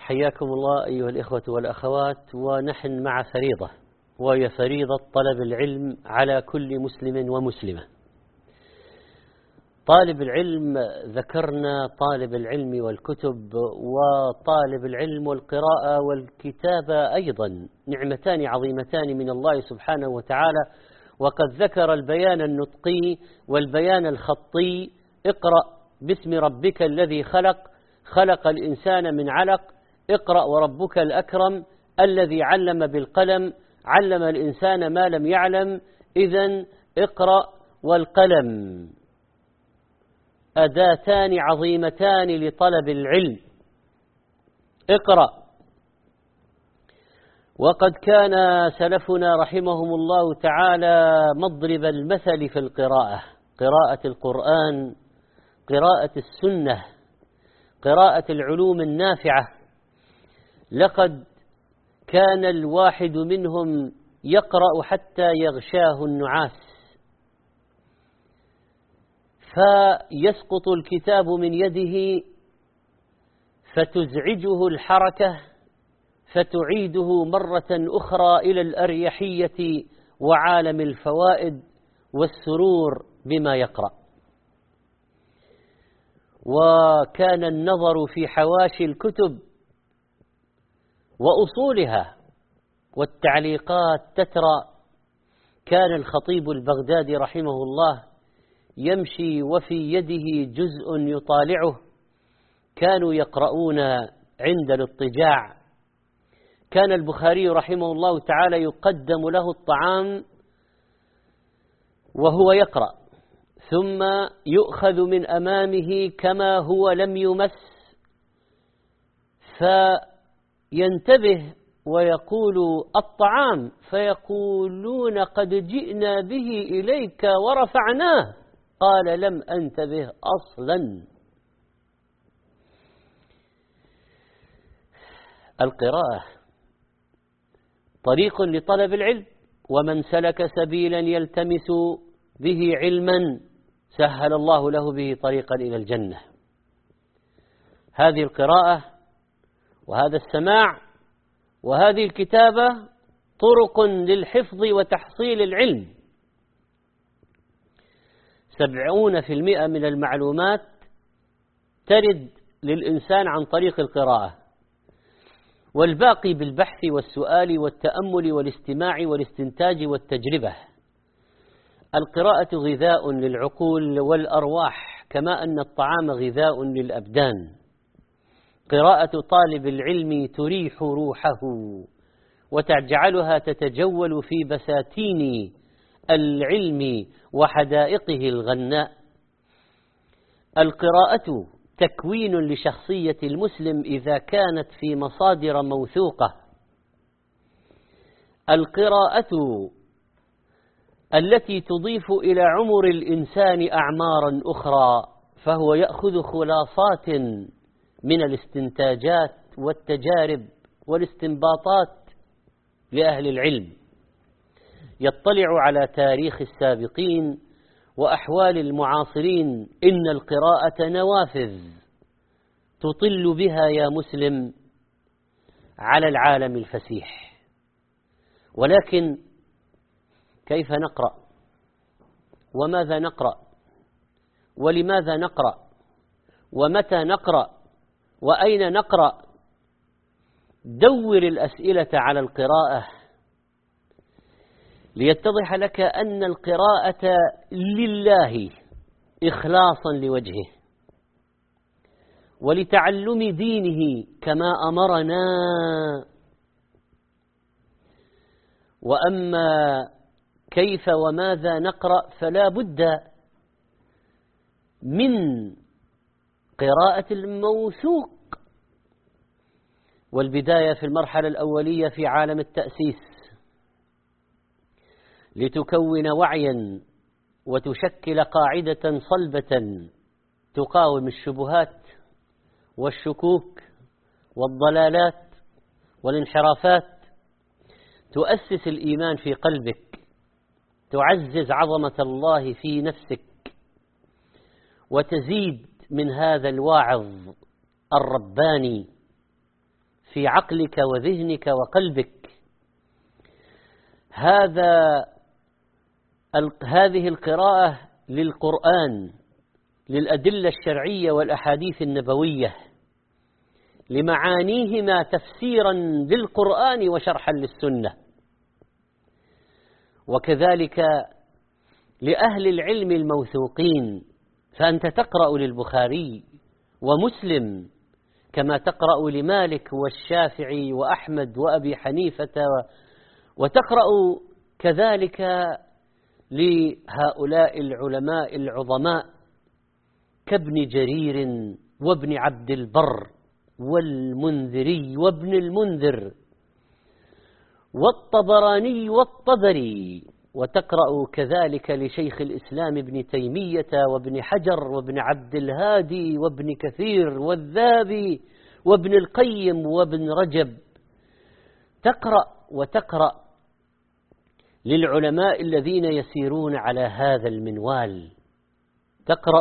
حياكم الله أيها الإخوة والأخوات، ونحن مع فريضة، وهي فريضة طلب العلم على كل مسلم ومسلمة. طالب العلم ذكرنا طالب العلم والكتب، وطالب العلم والقراءة والكتابة أيضا نعمتان عظيمتان من الله سبحانه وتعالى. وقد ذكر البيان النطقي والبيان الخطي. اقرأ باسم ربك الذي خلق، خلق الإنسان من علق، اقرأ وربك الأكرم الذي علم بالقلم، علم الإنسان ما لم يعلم. إذن اقرأ والقلم أداتان عظيمتان لطلب العلم. اقرأ. وقد كان سلفنا رحمهم الله تعالى مضرب المثل في القراءة، قراءة القرآن، قراءة السنة، قراءة العلوم النافعة. لقد كان الواحد منهم يقرأ حتى يغشاه النعاس، فيسقط الكتاب من يده فتزعجه الحركة، فتعيده مرة أخرى إلى الأريحية وعالم الفوائد والسرور بما يقرأ. وكان النظر في حواشي الكتب وأصولها والتعليقات تترى. كان الخطيب البغدادي رحمه الله يمشي وفي يده جزء يطالعه، كانوا يقرؤون عند الاضطجاع. كان البخاري رحمه الله تعالى يقدم له الطعام وهو يقرأ، ثم يؤخذ من أمامه كما هو لم يمس، فينتبه ويقول الطعام، فيقولون قد جئنا به إليك ورفعناه، قال لم أنتبه أصلا. القراءة طريق لطلب العلم، ومن سلك سبيلا يلتمس به علما سهل الله له به طريقا إلى الجنة. هذه القراءة وهذا السماع وهذه الكتابة طرق للحفظ وتحصيل العلم. 70% من المعلومات ترد للإنسان عن طريق القراءة، والباقي بالبحث والسؤال والتأمل والاستماع والاستنتاج والتجربة. القراءة غذاء للعقول والأرواح، كما أن الطعام غذاء للأبدان. قراءة طالب العلم تريح روحه وتجعلها تتجول في بساتين العلم وحدائقه الغناء. القراءة تكوين لشخصية المسلم إذا كانت في مصادر موثوقة. القراءة التي تضيف إلى عمر الإنسان أعمارا أخرى، فهو يأخذ خلاصات من الاستنتاجات والتجارب والاستنباطات لأهل العلم، يطلع على تاريخ السابقين وأحوال المعاصرين. إن القراءة نوافذ تطل بها يا مسلم على العالم الفسيح. ولكن كيف نقرأ؟ وماذا نقرأ؟ ولماذا نقرأ؟ ومتى نقرأ؟ وأين نقرأ؟ دور الأسئلة على القراءة ليتضح لك أن القراءة لله إخلاصا لوجهه ولتعلم دينه كما أمرنا. وأما كيف وماذا نقرأ فلا بد من قراءة الموثوق، والبداية في المرحلة الأولية في عالم التأسيس، لتكون وعيا وتشكل قاعدة صلبة تقاوم الشبهات والشكوك والضلالات والانحرافات، تؤسس الإيمان في قلبك، تعزز عظمة الله في نفسك، وتزيد من هذا الواعظ الرباني في عقلك وذهنك وقلبك. هذه القراءة للقرآن، للأدلة الشرعية والأحاديث النبوية، لمعانيهما تفسيرا للقرآن وشرحا للسنة، وكذلك لأهل العلم الموثوقين، فأنت تقرأ للبخاري ومسلم كما تقرأ لمالك والشافعي وأحمد وأبي حنيفة، وتقرأ كذلك لهؤلاء العلماء العظماء كابن جرير وابن عبد البر والمنذري وابن المنذر والطبراني والطبري، وتقرأ كذلك لشيخ الإسلام ابن تيمية وابن حجر وابن عبد الهادي وابن كثير والذهبي وابن القيم وابن رجب. تقرأ وتقرأ للعلماء الذين يسيرون على هذا المنوال. تقرأ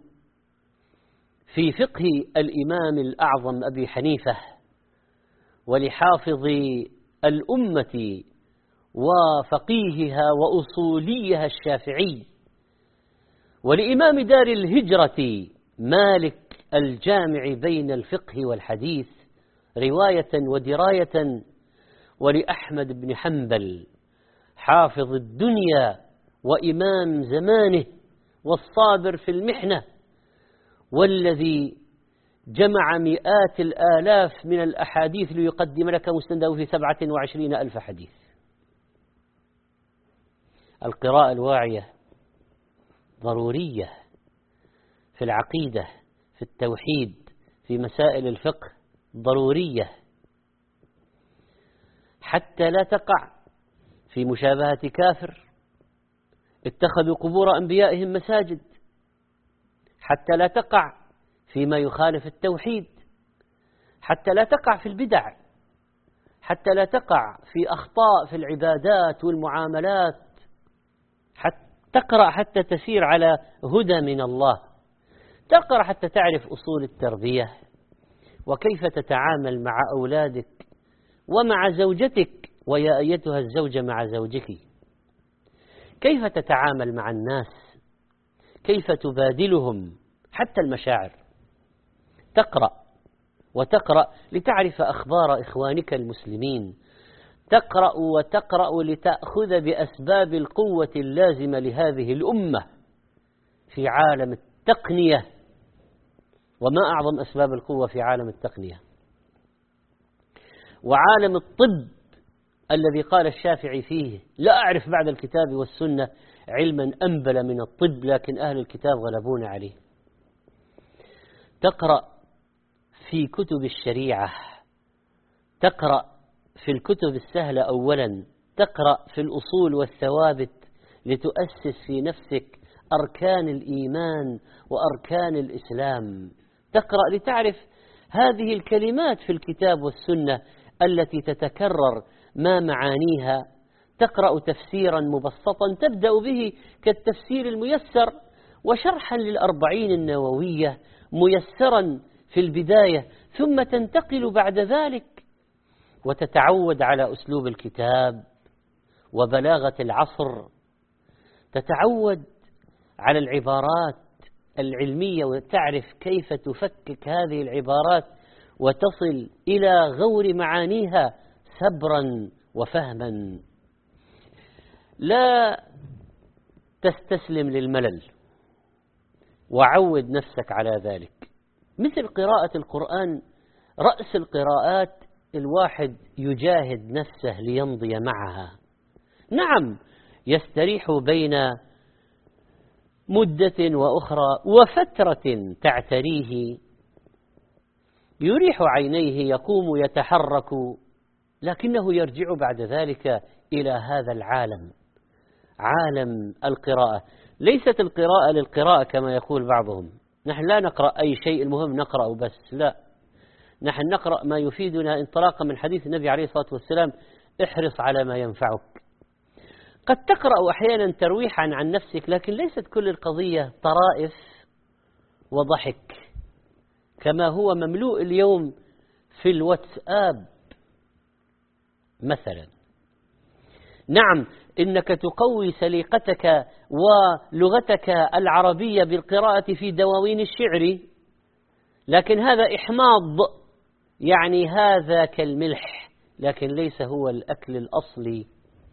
في فقه الإمام الأعظم أبي حنيفة، ولحافظ الأمة وفقيهها وأصوليها الشافعي، ولإمام دار الهجرة مالك الجامع بين الفقه والحديث رواية ودراية، ولأحمد بن حنبل حافظ الدنيا وإمام زمانه والصابر في المحنة، والذي جمع مئات الآلاف من الأحاديث ليقدم لك مسنده في 27,000 حديث. القراءة الواعية ضرورية في العقيدة، في التوحيد، في مسائل الفقه، ضرورية حتى لا تقع في مشابهة كافر اتخذوا قبور أنبيائهم مساجد، حتى لا تقع فيما يخالف التوحيد، حتى لا تقع في البدع، حتى لا تقع في أخطاء في العبادات والمعاملات، تقرأ حتى تسير على هدى من الله، تقرأ حتى تعرف أصول التربية وكيف تتعامل مع أولادك ومع زوجتك، ويا أيتها الزوجة مع زوجك، كيف تتعامل مع الناس، كيف تبادلهم، حتى المشاعر. تقرأ وتقرأ لتعرف أخبار إخوانك المسلمين، تقرأ وتقرأ لتأخذ بأسباب القوة اللازمة لهذه الأمة في عالم التقنية. وما أعظم أسباب القوة في عالم التقنية وعالم الطب الذي قال الشافعي فيه: لا أعرف بعد الكتاب والسنة علما أنبل من الطب، لكن أهل الكتاب غلبون عليه. تقرأ في كتب الشريعة، تقرأ في الكتب السهلة أولا، تقرأ في الأصول والثوابت لتؤسس في نفسك أركان الإيمان وأركان الإسلام. تقرأ لتعرف هذه الكلمات في الكتاب والسنة التي تتكرر ما معانيها. تقرأ تفسيرا مبسطا تبدأ به كالتفسير الميسر، وشرحا للأربعين النووية ميسرا في البداية، ثم تنتقل بعد ذلك وتتعود على أسلوب الكتاب وبلاغة العصر، تتعود على العبارات العلمية وتعرف كيف تفكك هذه العبارات وتصل إلى غور معانيها صبرا وفهما. لا تستسلم للملل، وعود نفسك على ذلك. مثل قراءة القرآن رأس القراءات، الواحد يجاهد نفسه ليمضي معها. نعم، يستريح بين مدة وأخرى وفترة تعتريه، يريح عينيه، يقوم يتحرك، لكنه يرجع بعد ذلك إلى هذا العالم، عالم القراءة. ليست القراءة للقراءة كما يقول بعضهم، نحن لا نقرأ أي شيء، المهم نقرأ بس. لا، نحن نقرأ ما يفيدنا انطلاقا من حديث النبي عليه الصلاة والسلام: احرص على ما ينفعك. قد تقرأ أحيانا ترويحا عن نفسك، لكن ليست كل القضية طرائف وضحك كما هو مملوء اليوم في الواتساب مثلا. نعم، إنك تقوي سليقتك ولغتك العربية بالقراءة في دواوين الشعر، لكن هذا إحماض، يعني هذا كالملح، لكن ليس هو الأكل الأصلي.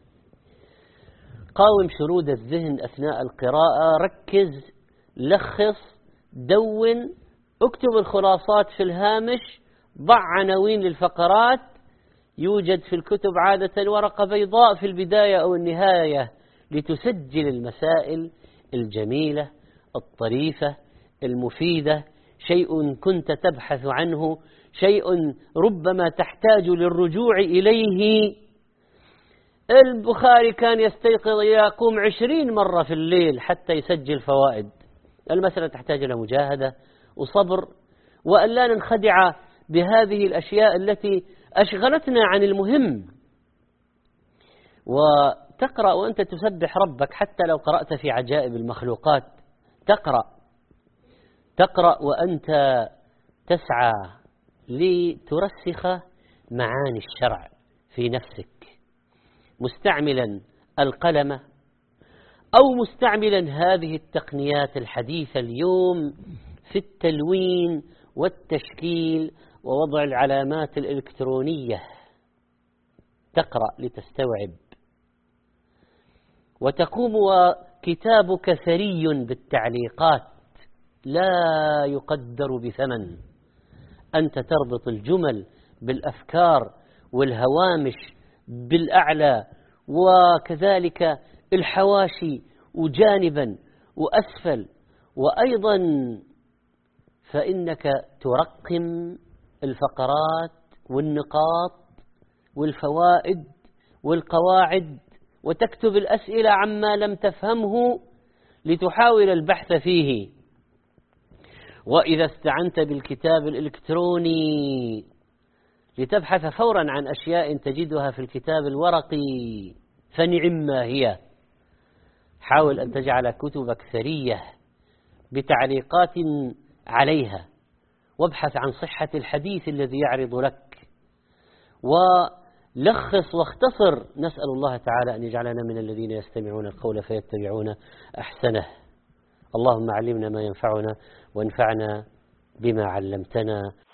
قاوم شرود الذهن أثناء القراءة، ركز، لخص، دون، اكتب الخلاصات في الهامش، ضع عناوين للفقرات. يوجد في الكتب عادة ورقة بيضاء في البداية أو النهاية لتسجل المسائل الجميلة الطريفة المفيدة، شيء كنت تبحث عنه، شيء ربما تحتاج للرجوع إليه. البخاري كان يستيقظ يقوم 20 مرة في الليل حتى يسجل فوائد. المسألة تحتاج إلى مجاهدة وصبر، وأن لا ننخدع بهذه الأشياء التي أشغلتنا عن المهم. وتقرأ وأنت تسبح ربك، حتى لو قرأت في عجائب المخلوقات تقرأ وأنت تسعى لترسخ معاني الشرع في نفسك، مستعملا القلم أو مستعملا هذه التقنيات الحديثة اليوم في التلوين والتشكيل ووضع العلامات الإلكترونية. تقرأ لتستوعب، وتقوم وكتابك ثري بالتعليقات لا يقدر بثمن. أنت تربط الجمل بالأفكار والهوامش بالأعلى، وكذلك الحواشي وجانبا وأسفل، وأيضا فإنك ترقم الفقرات والنقاط والفوائد والقواعد، وتكتب الأسئلة عما لم تفهمه لتحاول البحث فيه. وإذا استعنت بالكتاب الإلكتروني لتبحث فورا عن أشياء تجدها في الكتاب الورقي فنعم ما هي. حاول أن تجعل كتبك ثرية بتعليقات عليها، وابحث عن صحة الحديث الذي يعرض لك، ولخص واختصر. نسأل الله تعالى أن يجعلنا من الذين يستمعون القول فيتبعون أحسنه. اللهم علمنا ما ينفعنا وانفعنا بما علمتنا.